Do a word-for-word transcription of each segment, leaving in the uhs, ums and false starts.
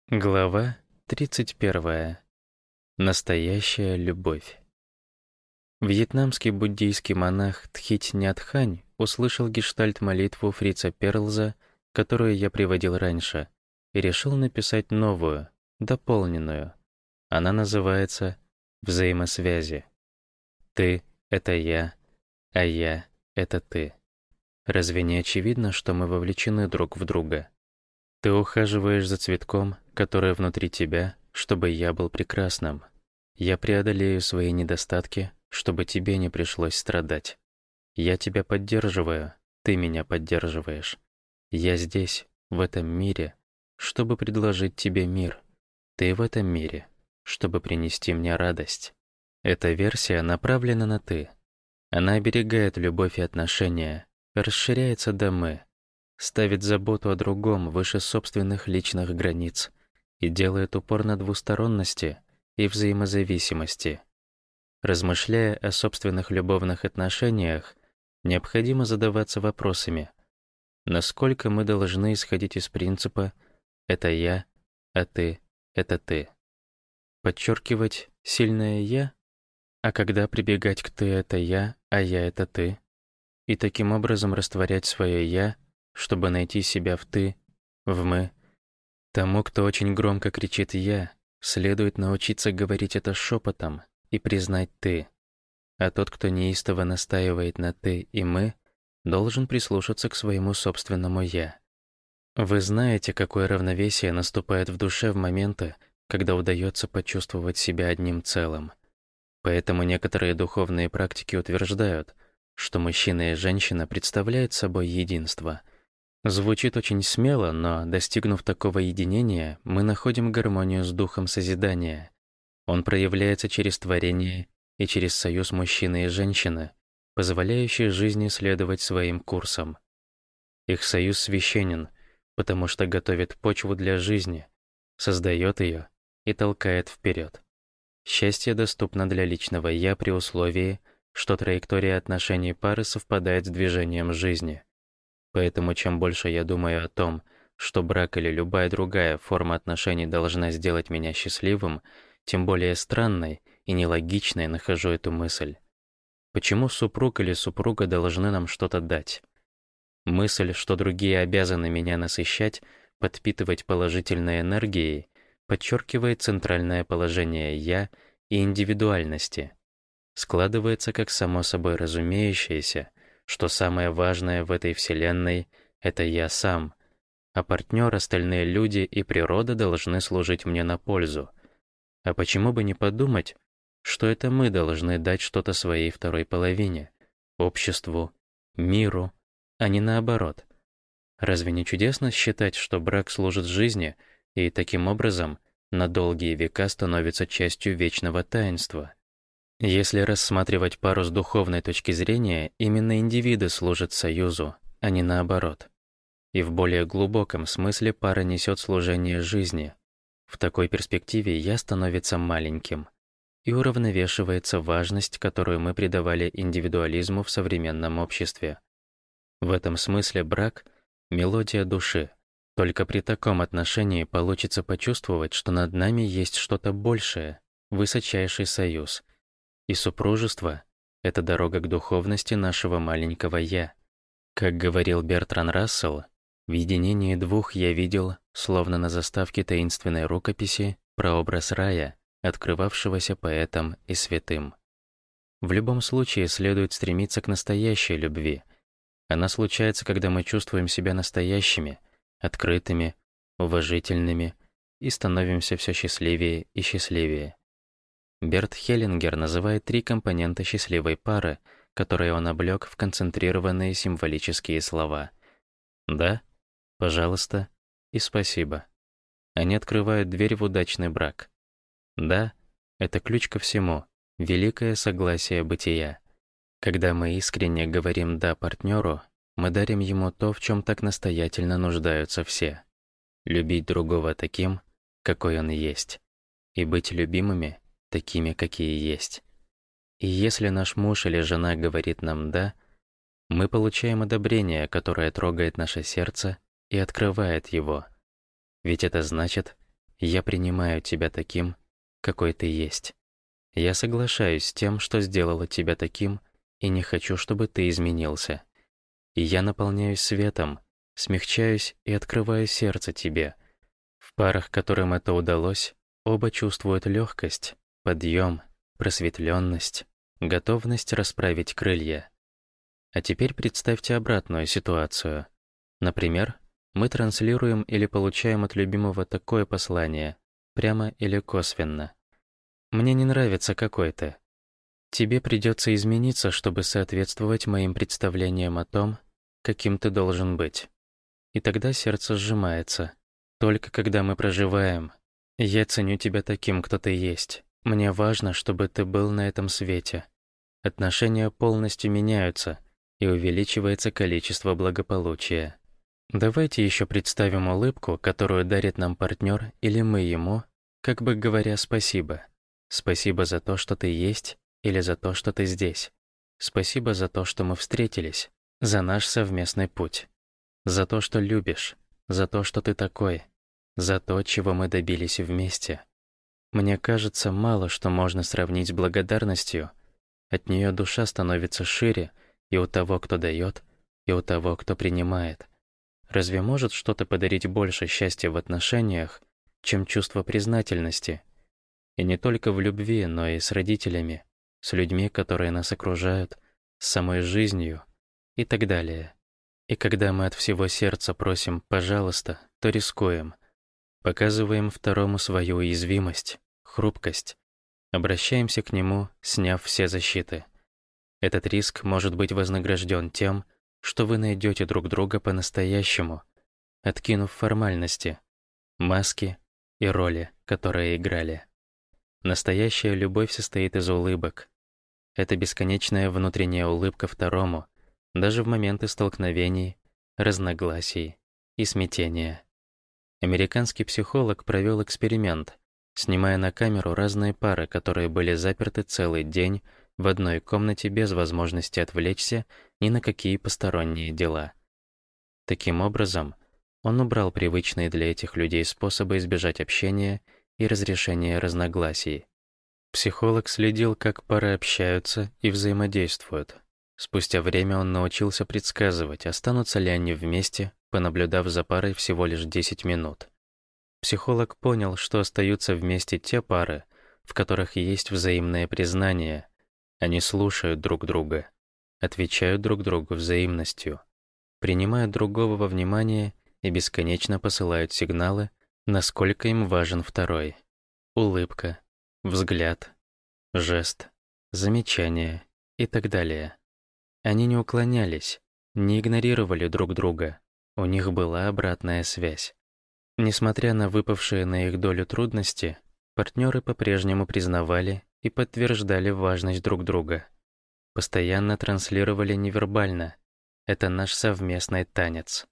Глава тридцать первая. Настоящая любовь. Вьетнамский буддийский монах Тхить Нят Хань услышал гештальт-молитву Фрица Перлза, которую я приводил раньше, и решил написать новую, дополненную. Она называется «Взаимосвязи». Ты — это я, а я — это ты. Разве не очевидно, что мы вовлечены друг в друга? Ты ухаживаешь за цветком, который внутри тебя, чтобы я был прекрасным. Я преодолею свои недостатки, чтобы тебе не пришлось страдать. Я тебя поддерживаю, ты меня поддерживаешь. Я здесь, в этом мире, чтобы предложить тебе мир. Ты в этом мире, чтобы принести мне радость. Эта версия направлена на «ты». Она оберегает любовь и отношения, расширяется до «мы», ставит заботу о другом выше собственных личных границ и делает упор на двусторонности и взаимозависимости. Размышляя о собственных любовных отношениях, необходимо задаваться вопросами: насколько мы должны исходить из принципа «это я, а ты — это ты». Подчеркивать сильное «я», а когда прибегать к «ты — это я, а я — это ты», и таким образом растворять свое «я», чтобы найти себя в «ты», в «мы». Тому, кто очень громко кричит «я», следует научиться говорить это шепотом и признать «ты». А тот, кто неистово настаивает на «ты» и «мы», должен прислушаться к своему собственному «я». Вы знаете, какое равновесие наступает в душе в моменты, когда удается почувствовать себя одним целым. Поэтому некоторые духовные практики утверждают, что мужчина и женщина представляют собой единство. Звучит очень смело, но, достигнув такого единения, мы находим гармонию с духом созидания. Он проявляется через творение и через союз мужчины и женщины, позволяющий жизни следовать своим курсам. Их союз священен, потому что готовит почву для жизни, создает ее и толкает вперед. Счастье доступно для личного «я» при условии, что траектория отношений пары совпадает с движением жизни. Поэтому чем больше я думаю о том, что брак или любая другая форма отношений должна сделать меня счастливым, тем более странной и нелогичной нахожу эту мысль. Почему супруг или супруга должны нам что-то дать? Мысль, что другие обязаны меня насыщать, подпитывать положительной энергией, подчеркивает центральное положение «я» и индивидуальности. Складывается как само собой разумеющееся, что самое важное в этой вселенной — это я сам, а партнер, остальные люди и природа должны служить мне на пользу. А почему бы не подумать, что это мы должны дать что-то своей второй половине, обществу, миру, а не наоборот? Разве не чудесно считать, что брак служит жизни и таким образом на долгие века становится частью вечного таинства? Если рассматривать пару с духовной точки зрения, именно индивиды служат союзу, а не наоборот. И в более глубоком смысле пара несет служение жизни. В такой перспективе «я» становится маленьким, и уравновешивается важность, которую мы придавали индивидуализму в современном обществе. В этом смысле брак — мелодия души. Только при таком отношении получится почувствовать, что над нами есть что-то большее, высочайший союз. И супружество — это дорога к духовности нашего маленького «я». Как говорил Бертран Рассел, в единении двух я видел, словно на заставке таинственной рукописи, прообраз рая, открывавшегося поэтом и святым. В любом случае следует стремиться к настоящей любви. Она случается, когда мы чувствуем себя настоящими, открытыми, уважительными и становимся все счастливее и счастливее. Берт Хеллингер называет три компонента счастливой пары, которые он облег в концентрированные символические слова: «да», «пожалуйста» и «спасибо». Они открывают дверь в удачный брак. «Да» — это ключ ко всему, великое согласие бытия. Когда мы искренне говорим «да» партнеру, мы дарим ему то, в чем так настоятельно нуждаются все. Любить другого таким, какой он есть, и быть любимыми такими, какие есть. И если наш муж или жена говорит нам «да», мы получаем одобрение, которое трогает наше сердце и открывает его. Ведь это значит, Я принимаю тебя таким, какой ты есть. Я соглашаюсь с тем, что сделало тебя таким, и не хочу, чтобы ты изменился. И я наполняюсь светом, смягчаюсь и открываю сердце тебе. В парах, которым это удалось, оба чувствуют легкость, подъем, просветленность, готовность расправить крылья. А теперь представьте обратную ситуацию. Например, мы транслируем или получаем от любимого такое послание, прямо или косвенно. «Мне не нравится какой ты. Тебе придется измениться, чтобы соответствовать моим представлениям о том, каким ты должен быть». И тогда сердце сжимается. Только когда мы проживаем «Я ценю тебя таким, кто ты есть. Мне важно, чтобы ты был на этом свете». Отношения полностью меняются, и увеличивается количество благополучия. Давайте еще представим улыбку, которую дарит нам партнер или мы ему, как бы говоря спасибо. Спасибо за то, что ты есть, или за то, что ты здесь. Спасибо за то, что мы встретились, за наш совместный путь. За то, что любишь, за то, что ты такой, за то, чего мы добились вместе. Мне кажется, мало что можно сравнить с благодарностью. От нее душа становится шире и у того, кто дает, и у того, кто принимает. Разве может что-то подарить больше счастья в отношениях, чем чувство признательности? И не только в любви, но и с родителями, с людьми, которые нас окружают, с самой жизнью и так далее. И когда мы от всего сердца просим «пожалуйста», то рискуем. Показываем второму свою уязвимость, хрупкость. Обращаемся к нему, сняв все защиты. Этот риск может быть вознагражден тем, что вы найдете друг друга по-настоящему, откинув формальности, маски и роли, которые играли. Настоящая любовь состоит из улыбок. Это бесконечная внутренняя улыбка второму, даже в моменты столкновений, разногласий и смятения. Американский психолог провел эксперимент, снимая на камеру разные пары, которые были заперты целый день в одной комнате без возможности отвлечься ни на какие посторонние дела. Таким образом, он убрал привычные для этих людей способы избежать общения и разрешения разногласий. Психолог следил, как пары общаются и взаимодействуют. Спустя время он научился предсказывать, останутся ли они вместе, понаблюдав за парой всего лишь десять минут. Психолог понял, что остаются вместе те пары, в которых есть взаимное признание. Они слушают друг друга, отвечают друг другу взаимностью, принимают другого во внимание и бесконечно посылают сигналы, насколько им важен второй. Улыбка, взгляд, жест, замечание и так далее. Они не уклонялись, не игнорировали друг друга. У них была обратная связь. Несмотря на выпавшие на их долю трудности, партнеры по-прежнему признавали и подтверждали важность друг друга. Постоянно транслировали невербально. Это наш совместный танец.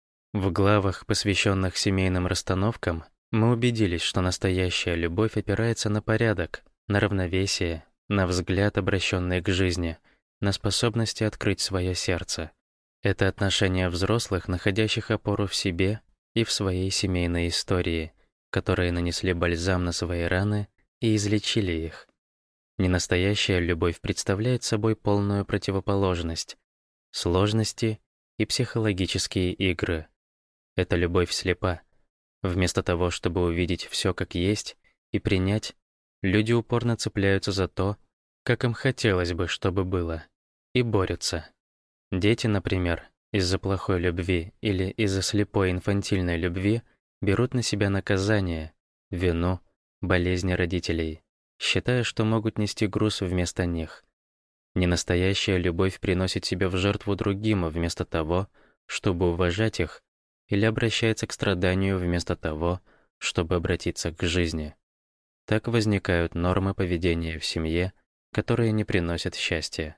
В главах, посвященных семейным расстановкам, мы убедились, что настоящая любовь опирается на порядок, на равновесие, на взгляд, обращенный к жизни, на способности открыть свое сердце. Это отношения взрослых, находящих опору в себе и в своей семейной истории, которые нанесли бальзам на свои раны и излечили их. Ненастоящая любовь представляет собой полную противоположность, сложности и психологические игры. Эта любовь слепа. Вместо того, чтобы увидеть все как есть и принять, люди упорно цепляются за то, как им хотелось бы, чтобы было, и борются. Дети, например, из-за плохой любви или из-за слепой инфантильной любви берут на себя наказание, вину, болезни родителей, считая, что могут нести груз вместо них. Ненастоящая любовь приносит себя в жертву другим вместо того, чтобы уважать их, или обращается к страданию вместо того, чтобы обратиться к жизни. Так возникают нормы поведения в семье, которые не приносят счастья.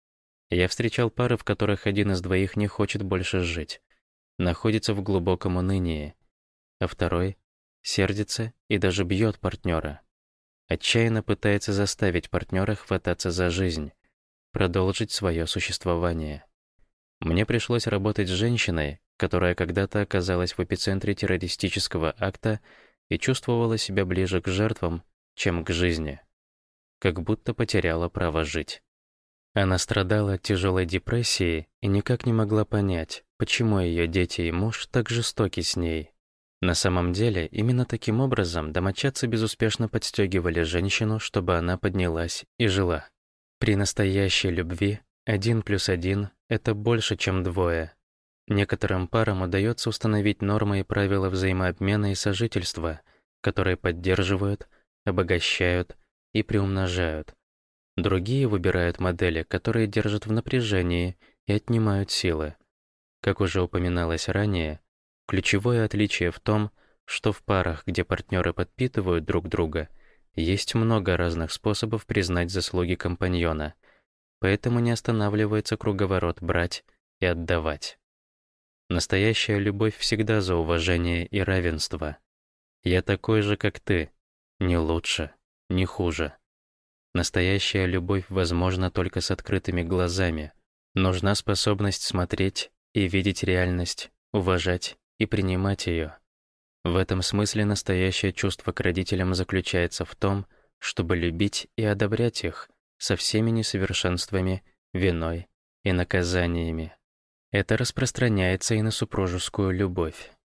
Я встречал пары, в которых один из двоих не хочет больше жить, находится в глубоком унынии, а второй сердится и даже бьет партнера. Отчаянно пытается заставить партнера хвататься за жизнь, продолжить свое существование. Мне пришлось работать с женщиной, которая когда-то оказалась в эпицентре террористического акта и чувствовала себя ближе к жертвам, чем к жизни, как будто потеряла право жить. Она страдала от тяжелой депрессии и никак не могла понять, почему ее дети и муж так жестоки с ней. На самом деле, именно таким образом домочадцы безуспешно подстегивали женщину, чтобы она поднялась и жила. При настоящей любви один плюс один — это больше, чем двое. Некоторым парам удается установить нормы и правила взаимообмена и сожительства, которые поддерживают, обогащают и приумножают. Другие выбирают модели, которые держат в напряжении и отнимают силы. Как уже упоминалось ранее, ключевое отличие в том, что в парах, где партнеры подпитывают друг друга, есть много разных способов признать заслуги компаньона, поэтому не останавливается круговорот брать и отдавать. Настоящая любовь всегда за уважение и равенство. Я такой же, как ты, не лучше, не хуже. Настоящая любовь возможна только с открытыми глазами. Нужна способность смотреть и видеть реальность, уважать и принимать ее. В этом смысле настоящее чувство к родителям заключается в том, чтобы любить и одобрять их со всеми несовершенствами, виной и наказаниями. Это распространяется и на супружескую любовь.